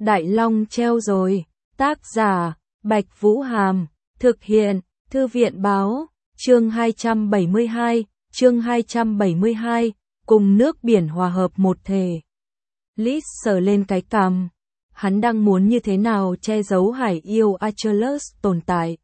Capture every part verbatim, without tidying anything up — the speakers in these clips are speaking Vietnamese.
Đại Long treo rồi. Tác giả, Bạch Vũ Hàm. Thực hiện, Thư viện Báo. Chương hai trăm bảy mươi hai, chương hai trăm bảy mươi hai, cùng nước biển hòa hợp một thể. Liz sờ lên cái cằm. Hắn đang muốn như thế nào che giấu hải yêu Achilles tồn tại.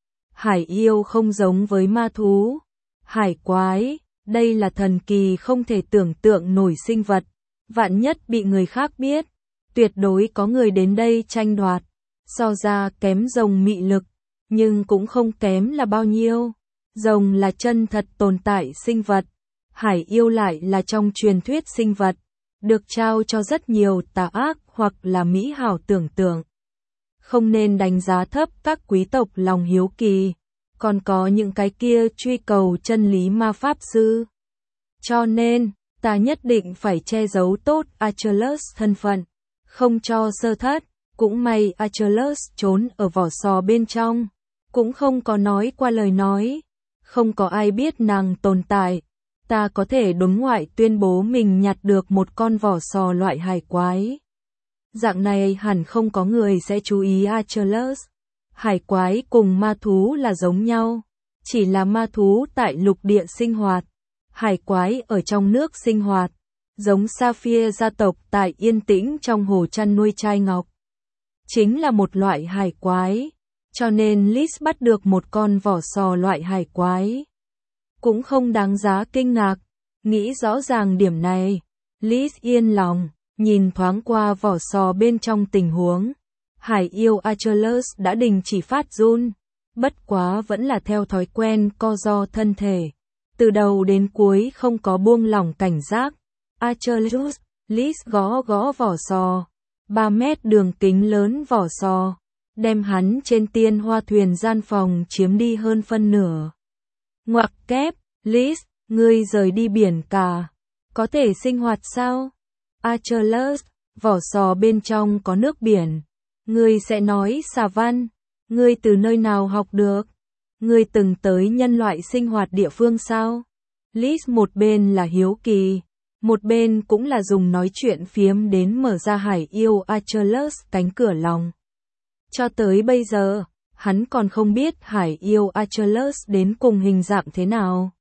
Hải yêu không giống với ma thú. Hải quái, đây là thần kỳ không thể tưởng tượng nổi sinh vật. Vạn nhất bị người khác biết, tuyệt đối có người đến đây tranh đoạt. So ra kém rồng mị lực, nhưng cũng không kém là bao nhiêu. Rồng là chân thật tồn tại sinh vật, hải yêu lại là trong truyền thuyết sinh vật, được trao cho rất nhiều tà ác hoặc là mỹ hảo tưởng tượng. Không nên đánh giá thấp các quý tộc lòng hiếu kỳ, còn có những cái kia truy cầu chân lý ma pháp sư. Cho nên, ta nhất định phải che giấu tốt Achilles thân phận, không cho sơ thất. Cũng may Achilles trốn ở vỏ sò bên trong, cũng không có nói qua lời nói. Không có ai biết nàng tồn tại. Ta có thể đối ngoại tuyên bố mình nhặt được một con vỏ sò loại hải quái. Dạng này hẳn không có người sẽ chú ý Achilles. Hải quái cùng ma thú là giống nhau, chỉ là ma thú tại lục địa sinh hoạt, hải quái ở trong nước sinh hoạt, giống Sapphire gia tộc tại yên tĩnh trong hồ chăn nuôi trai ngọc. Chính là một loại hải quái, cho nên Liz bắt được một con vỏ sò loại hải quái. Cũng không đáng giá kinh ngạc, nghĩ rõ ràng điểm này, Liz yên lòng, nhìn thoáng qua vỏ sò bên trong tình huống. Hải yêu Achilles đã đình chỉ phát run, bất quá vẫn là theo thói quen co ro thân thể. Từ đầu đến cuối không có buông lỏng cảnh giác. Achilles, Liz gõ gõ vỏ sò. ba mét đường kính lớn vỏ sò, đem hắn trên tiên hoa thuyền gian phòng chiếm đi hơn phân nửa. Ngoặc kép, Liz, ngươi rời đi biển cả, có thể sinh hoạt sao? Achilles, vỏ sò bên trong có nước biển, ngươi sẽ nói xà văn, ngươi từ nơi nào học được? Ngươi từng tới nhân loại sinh hoạt địa phương sao? Liz một bên là hiếu kỳ, một bên cũng là dùng nói chuyện phiếm đến mở ra hải yêu Achilles cánh cửa lòng. Cho tới bây giờ, hắn còn không biết hải yêu Achilles đến cùng hình dạng thế nào.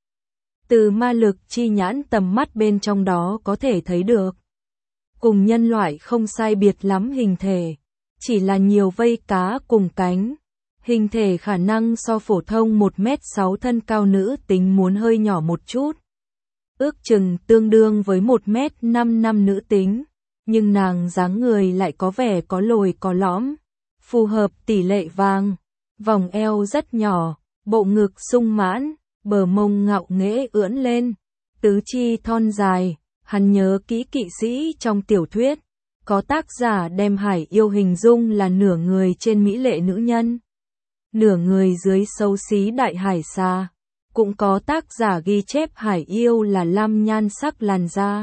Từ ma lực chi nhãn tầm mắt bên trong đó có thể thấy được. Cùng nhân loại không sai biệt lắm hình thể, chỉ là nhiều vây cá cùng cánh. Hình thể khả năng so phổ thông một mét sáu thân cao nữ tính muốn hơi nhỏ một chút. Ước chừng tương đương với một mét năm năm nữ tính, nhưng nàng dáng người lại có vẻ có lồi có lõm, phù hợp tỷ lệ vàng, vòng eo rất nhỏ, bộ ngực sung mãn, bờ mông ngạo nghễ ưỡn lên, tứ chi thon dài. Hắn nhớ kỹ kỵ sĩ trong tiểu thuyết, có tác giả đem hải yêu hình dung là nửa người trên mỹ lệ nữ nhân, nửa người dưới xấu xí đại hải xa. Cũng có tác giả ghi chép hải yêu là lam nhan sắc làn da.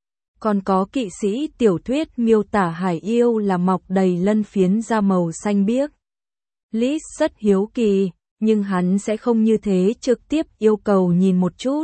Còn có kỵ sĩ tiểu thuyết miêu tả hải yêu là mọc đầy lân phiến da màu xanh biếc. Liz rất hiếu kỳ, nhưng hắn sẽ không như thế trực tiếp yêu cầu nhìn một chút.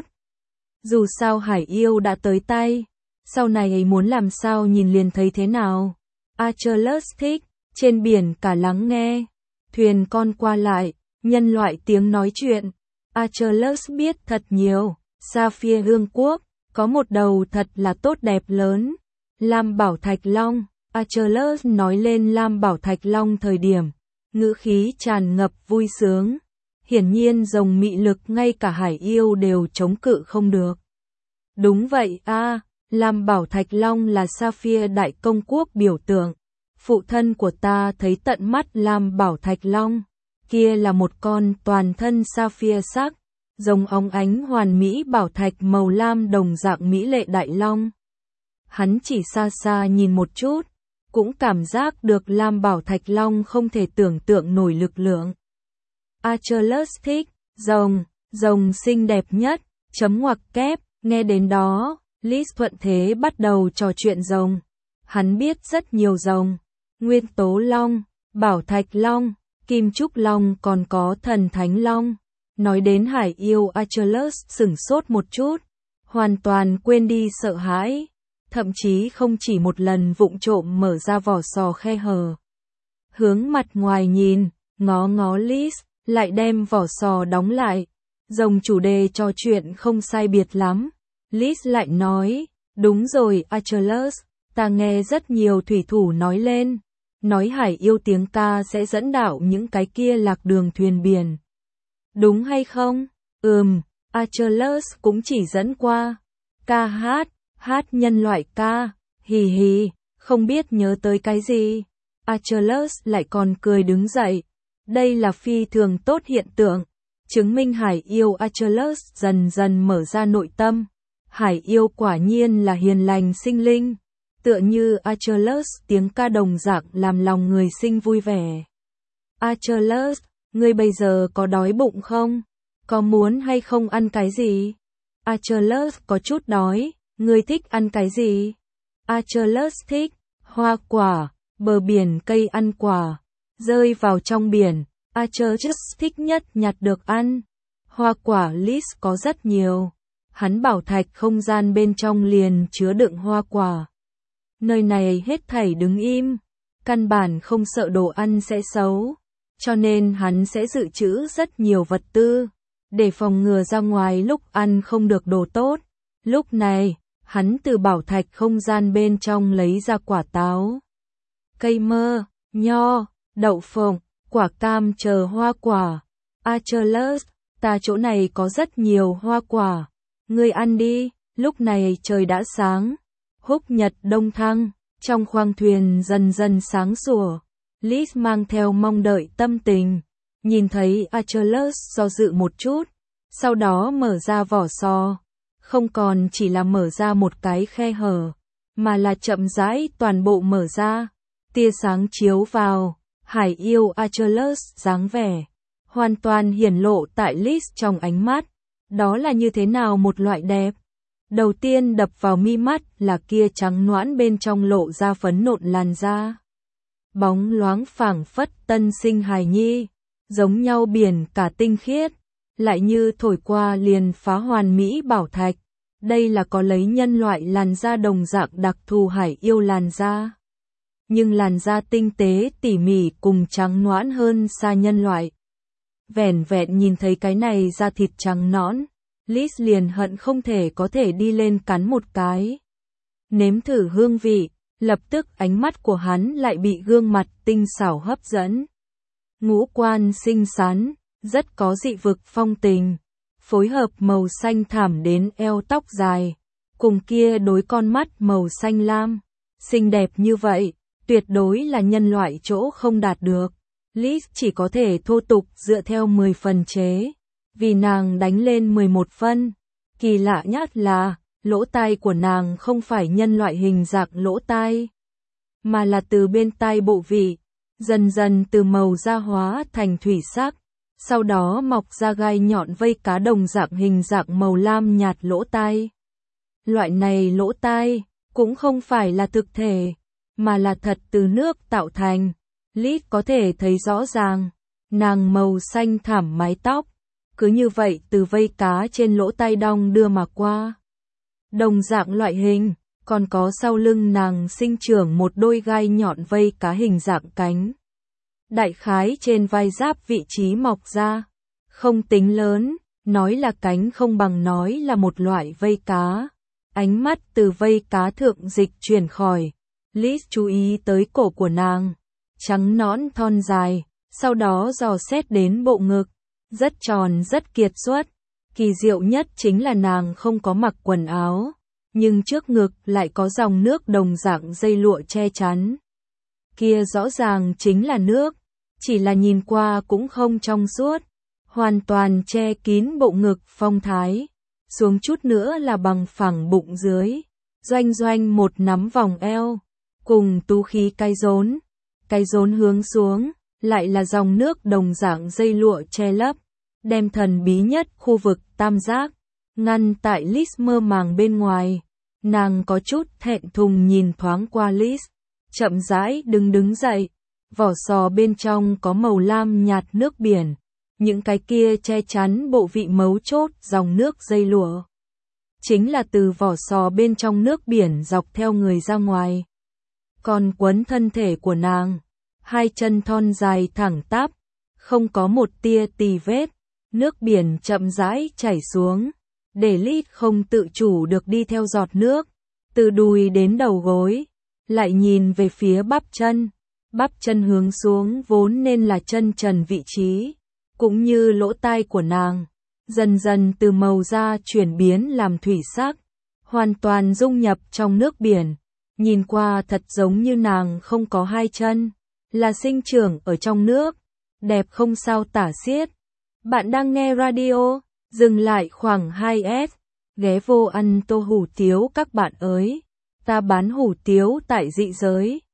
Dù sao hải yêu đã tới tay, sau này ấy muốn làm sao nhìn liền thấy thế nào. Achilles thích, trên biển cả lắng nghe, thuyền con qua lại, nhân loại tiếng nói chuyện. Achilles biết thật nhiều. Sapphire Vương quốc, có một đầu thật là tốt đẹp lớn. Lam Bảo Thạch Long, Achilles nói lên Lam Bảo Thạch Long thời điểm, ngữ khí tràn ngập vui sướng. Hiển nhiên rồng mị lực ngay cả hải yêu đều chống cự không được. Đúng vậy a, à, Lam Bảo Thạch Long là Sapphire đại công quốc biểu tượng. Phụ thân của ta thấy tận mắt Lam Bảo Thạch Long. Kia là một con toàn thân sapphire sắc, giống óng ánh hoàn mỹ bảo thạch màu lam đồng dạng mỹ lệ đại long. Hắn chỉ xa xa nhìn một chút, cũng cảm giác được Lam Bảo Thạch Long không thể tưởng tượng nổi lực lượng. Achilles thích, rồng, rồng xinh đẹp nhất, chấm ngoặc kép, nghe đến đó, Liz thuận thế bắt đầu trò chuyện rồng. Hắn biết rất nhiều rồng, Nguyên Tố Long, Bảo Thạch Long, Kim Trúc Long còn có Thần Thánh Long. Nói đến hải yêu Achilles sửng sốt một chút, hoàn toàn quên đi sợ hãi. thậm chí không chỉ một lần vụng trộm mở ra vỏ sò khe hở. Hướng mặt ngoài nhìn, ngó ngó Liz, lại đem vỏ sò đóng lại. Rồng chủ đề trò chuyện không sai biệt lắm. Liz lại nói, đúng rồi Achilles, ta nghe rất nhiều thủy thủ nói lên. Nói hải yêu tiếng ca sẽ dẫn đạo những cái kia lạc đường thuyền biển. Đúng hay không? Ừm, Achilles cũng chỉ dẫn qua. Ca hát, hát nhân loại ca, hì hì, không biết nhớ tới cái gì. Achilles lại còn cười đứng dậy. Đây là phi thường tốt hiện tượng. Chứng minh hải yêu Achilles dần dần mở ra nội tâm. Hải yêu quả nhiên là hiền lành sinh linh. Tựa như Achilles tiếng ca đồng dạng làm lòng người sinh vui vẻ. Achilles, ngươi bây giờ có đói bụng không? Có muốn hay không ăn cái gì? Achilles có chút đói, ngươi thích ăn cái gì? Achilles thích hoa quả, bờ biển cây ăn quả, rơi vào trong biển. Achilles thích nhất nhặt được ăn. Hoa quả Liz có rất nhiều. Hắn bảo thạch không gian bên trong liền chứa đựng hoa quả. Nơi này hết thảy đứng im, căn bản không sợ đồ ăn sẽ xấu, cho nên hắn sẽ dự trữ rất nhiều vật tư, để phòng ngừa ra ngoài lúc ăn không được đồ tốt. Lúc này, hắn từ bảo thạch không gian bên trong lấy ra quả táo, cây mơ, nho, đậu phộng, quả cam chờ hoa quả. Achilles, ta chỗ này có rất nhiều hoa quả, ngươi ăn đi. Lúc này trời đã sáng. Húc nhật đông thăng, trong khoang thuyền dần dần sáng sủa. Liz mang theo mong đợi tâm tình, nhìn thấy Achilles do dự một chút, sau đó mở ra vỏ sò, không còn chỉ là mở ra một cái khe hở, mà là chậm rãi toàn bộ mở ra. Tia sáng chiếu vào, hải yêu Achilles dáng vẻ, hoàn toàn hiển lộ tại Liz trong ánh mắt. Đó là như thế nào một loại đẹp? Đầu tiên đập vào mi mắt là kia trắng nõn bên trong lộ ra phấn nộn làn da. Bóng loáng phảng phất tân sinh hài nhi, giống nhau biển cả tinh khiết, lại như thổi qua liền phá hoàn mỹ bảo thạch. Đây là có lấy nhân loại làn da đồng dạng đặc thù hải yêu làn da. Nhưng làn da tinh tế tỉ mỉ cùng trắng nõn hơn xa nhân loại. Vẻn vẹn nhìn thấy cái này da thịt trắng nõn, Liz liền hận không thể có thể đi lên cắn một cái. Nếm thử hương vị, lập tức ánh mắt của hắn lại bị gương mặt tinh xảo hấp dẫn. Ngũ quan xinh xắn, rất có dị vực phong tình, phối hợp màu xanh thẳm đến eo tóc dài, cùng kia đối con mắt màu xanh lam, xinh đẹp như vậy, tuyệt đối là nhân loại chỗ không đạt được. Liz chỉ có thể thô tục dựa theo mười phần chế, vì nàng đánh lên mười một phân. Kỳ lạ nhất là, lỗ tai của nàng không phải nhân loại hình dạng lỗ tai, mà là từ bên tai bộ vị, dần dần từ màu da hóa thành thủy sắc, sau đó mọc ra gai nhọn vây cá đồng dạng hình dạng màu lam nhạt lỗ tai. Loại này lỗ tai cũng không phải là thực thể, mà là thật từ nước tạo thành. Liz có thể thấy rõ ràng, nàng màu xanh thẳm mái tóc, cứ như vậy từ vây cá trên lỗ tai đong đưa mà qua. Đồng dạng loại hình, còn có sau lưng nàng sinh trưởng một đôi gai nhọn vây cá hình dạng cánh. Đại khái trên vai giáp vị trí mọc ra, không tính lớn, nói là cánh không bằng nói là một loại vây cá. Ánh mắt từ vây cá thượng dịch chuyển khỏi, Liz chú ý tới cổ của nàng, trắng nõn thon dài, sau đó dò xét đến bộ ngực, rất tròn rất kiệt xuất. Kỳ diệu nhất chính là nàng không có mặc quần áo, nhưng trước ngực lại có dòng nước đồng dạng dây lụa che chắn. Kia rõ ràng chính là nước, chỉ là nhìn qua cũng không trong suốt, hoàn toàn che kín bộ ngực phong thái, xuống chút nữa là bằng phẳng bụng dưới, doanh doanh một nắm vòng eo, cùng tú khí cái rốn, cái rốn hướng xuống, lại là dòng nước đồng dạng dây lụa che lấp, đem thần bí nhất khu vực tam giác, ngăn tại Liz mơ màng bên ngoài. Nàng có chút thẹn thùng nhìn thoáng qua Liz, chậm rãi đứng đứng dậy, vỏ sò bên trong có màu lam nhạt nước biển, những cái kia che chắn bộ vị mấu chốt dòng nước dây lụa. chính là từ vỏ sò bên trong nước biển dọc theo người ra ngoài. Còn quấn thân thể của nàng, hai chân thon dài thẳng tắp, không có một tia tì vết, nước biển chậm rãi chảy xuống, để Lít không tự chủ được đi theo giọt nước, từ đùi đến đầu gối, lại nhìn về phía bắp chân, bắp chân hướng xuống vốn nên là chân trần vị trí, cũng như lỗ tai của nàng, dần dần từ màu da chuyển biến làm thủy sắc, hoàn toàn dung nhập trong nước biển, nhìn qua thật giống như nàng không có hai chân, là sinh trưởng ở trong nước, đẹp không sao tả xiết. Bạn đang nghe radio, dừng lại khoảng hai S, ghé vô ăn tô hủ tiếu các bạn ơi, ta bán hủ tiếu tại dị giới.